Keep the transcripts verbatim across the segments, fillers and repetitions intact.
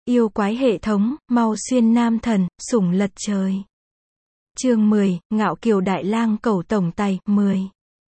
Yêu quái hệ thống, mau xuyên nam thần, sủng lật trời. Chương mười, Ngạo Kiều Đại Lang Cẩu Tổng Tài, mười.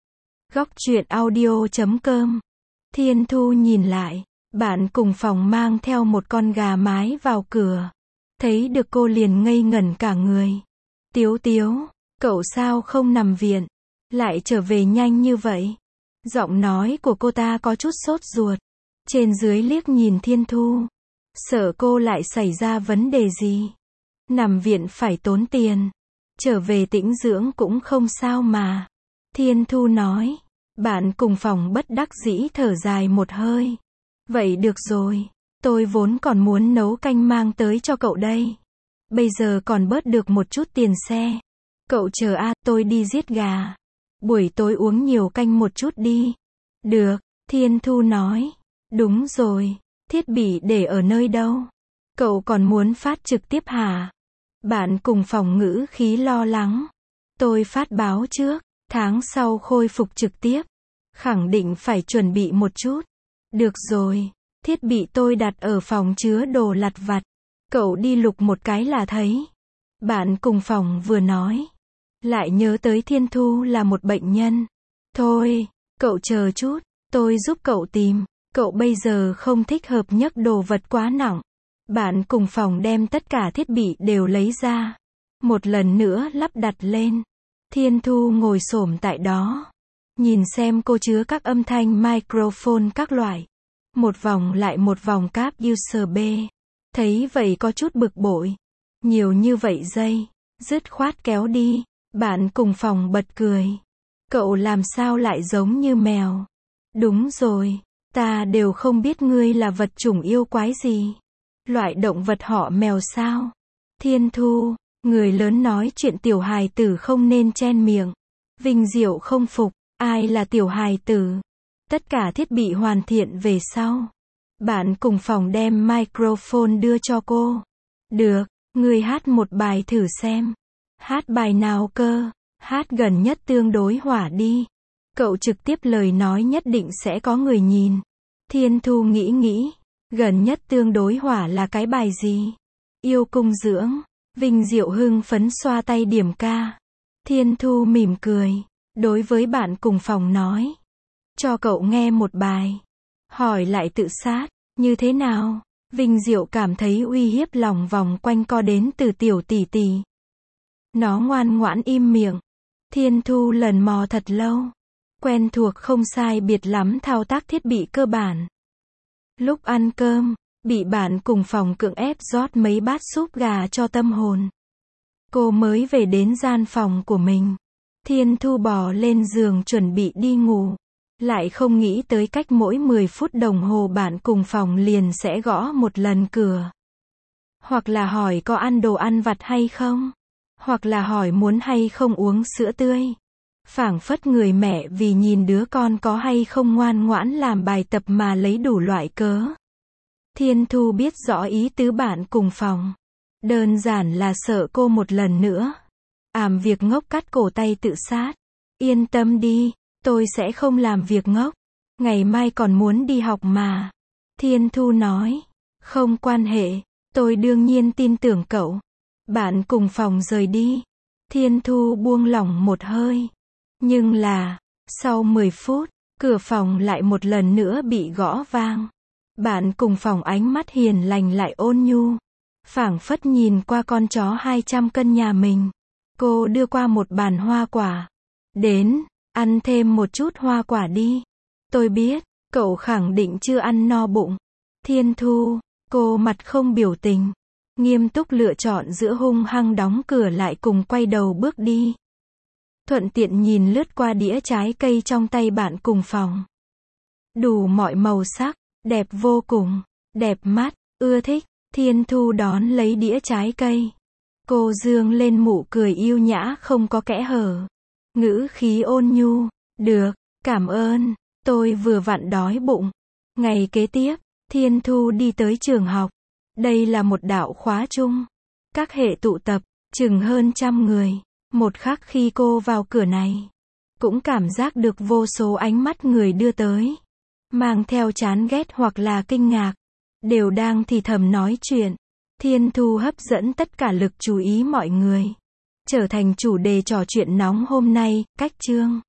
Góc truyện audio chấm com. Thiên Thu nhìn lại, bạn cùng phòng mang theo một con gà mái vào cửa. Thấy được cô liền ngây ngẩn cả người. Tiếu Tiếu, cậu sao không nằm viện, lại trở về nhanh như vậy? Giọng nói của cô ta có chút sốt ruột. Trên dưới liếc nhìn Thiên Thu. Sợ cô lại xảy ra vấn đề gì. Nằm viện phải tốn tiền. Trở về tĩnh dưỡng cũng không sao mà. Thiên Thu nói. Bạn cùng phòng bất đắc dĩ thở dài một hơi. Vậy được rồi. Tôi vốn còn muốn nấu canh mang tới cho cậu đây. Bây giờ còn bớt được một chút tiền xe. Cậu chờ a, tôi đi giết gà. Buổi tối uống nhiều canh một chút đi. Được, Thiên Thu nói. Đúng rồi. Thiết bị để ở nơi đâu? Cậu còn muốn phát trực tiếp hả? Bạn cùng phòng ngữ khí lo lắng. Tôi phát báo trước, tháng sau khôi phục trực tiếp. Khẳng định phải chuẩn bị một chút. Được rồi, thiết bị tôi đặt ở phòng chứa đồ lặt vặt. Cậu đi lục một cái là thấy. Bạn cùng phòng vừa nói. Lại nhớ tới Thiên Thu là một bệnh nhân. Thôi, cậu chờ chút, tôi giúp cậu tìm. Cậu bây giờ không thích hợp nhấc đồ vật quá nặng. Bạn cùng phòng đem tất cả thiết bị đều lấy ra. Một lần nữa lắp đặt lên. Thiên Thu ngồi xổm tại đó. Nhìn xem cô chứa các âm thanh microphone các loại. Một vòng lại một vòng cáp u ét bê. Thấy vậy có chút bực bội. Nhiều như vậy dây. Dứt khoát kéo đi. Bạn cùng phòng bật cười. Cậu làm sao lại giống như mèo. Đúng rồi. Ta đều không biết ngươi là vật chủng yêu quái gì. Loại động vật họ mèo sao? Thiên Thu, người lớn nói chuyện tiểu hài tử không nên chen miệng. Vinh Diệu không phục, ai là tiểu hài tử? Tất cả thiết bị hoàn thiện về sau. Bạn cùng phòng đem microphone đưa cho cô. Được, ngươi hát một bài thử xem. Hát bài nào cơ? Hát gần nhất tương đối hỏa đi. Cậu trực tiếp lời nói nhất định sẽ có người nhìn. Thiên Thu nghĩ nghĩ. Gần nhất tương đối hỏa là cái bài gì? Yêu cung dưỡng. Vinh Diệu hưng phấn xoa tay điểm ca. Thiên Thu mỉm cười. Đối với bạn cùng phòng nói. Cho cậu nghe một bài. Hỏi lại tự sát. Như thế nào? Vinh Diệu cảm thấy uy hiếp lòng vòng quanh co đến từ tiểu tỷ tỷ. Nó ngoan ngoãn im miệng. Thiên Thu lần mò thật lâu. Quen thuộc không sai biệt lắm thao tác thiết bị cơ bản. Lúc ăn cơm, bị bạn cùng phòng cưỡng ép rót mấy bát súp gà cho tâm hồn. Cô mới về đến gian phòng của mình. Thiên Thu bò lên giường chuẩn bị đi ngủ. Lại không nghĩ tới cách mỗi mười phút đồng hồ bạn cùng phòng liền sẽ gõ một lần cửa. Hoặc là hỏi có ăn đồ ăn vặt hay không? Hoặc là hỏi muốn hay không uống sữa tươi? Phảng phất người mẹ vì nhìn đứa con có hay không ngoan ngoãn làm bài tập mà lấy đủ loại cớ. Thiên Thu biết rõ ý tứ bạn cùng phòng. Đơn giản là sợ cô một lần nữa. Ảm việc ngốc cắt cổ tay tự sát. Yên tâm đi, tôi sẽ không làm việc ngốc. Ngày mai còn muốn đi học mà. Thiên Thu nói. Không quan hệ, tôi đương nhiên tin tưởng cậu. Bạn cùng phòng rời đi. Thiên Thu buông lỏng một hơi. Nhưng là, sau mười phút, cửa phòng lại một lần nữa bị gõ vang. Bạn cùng phòng ánh mắt hiền lành lại ôn nhu. Phảng phất nhìn qua con chó hai trăm cân nhà mình. Cô đưa qua một bàn hoa quả. Đến, ăn thêm một chút hoa quả đi. Tôi biết, cậu khẳng định chưa ăn no bụng. Thiên Thu, cô mặt không biểu tình. Nghiêm túc lựa chọn giữa hung hăng đóng cửa lại cùng quay đầu bước đi. Thuận tiện nhìn lướt qua đĩa trái cây trong tay bạn cùng phòng. Đủ mọi màu sắc, đẹp vô cùng, đẹp mắt, ưa thích. Thiên Thu đón lấy đĩa trái cây. Cô dương lên mụ cười yêu nhã không có kẽ hở. Ngữ khí ôn nhu, được, cảm ơn, tôi vừa vặn đói bụng. Ngày kế tiếp, Thiên Thu đi tới trường học. Đây là một đạo khóa chung. Các hệ tụ tập, chừng hơn trăm người. Một khắc khi cô vào cửa này, cũng cảm giác được vô số ánh mắt người đưa tới. Mang theo chán ghét hoặc là kinh ngạc. đều đang thì thầm nói chuyện. Thiên Thu hấp dẫn tất cả lực chú ý mọi người. Trở thành chủ đề trò chuyện nóng hôm nay, cách chương.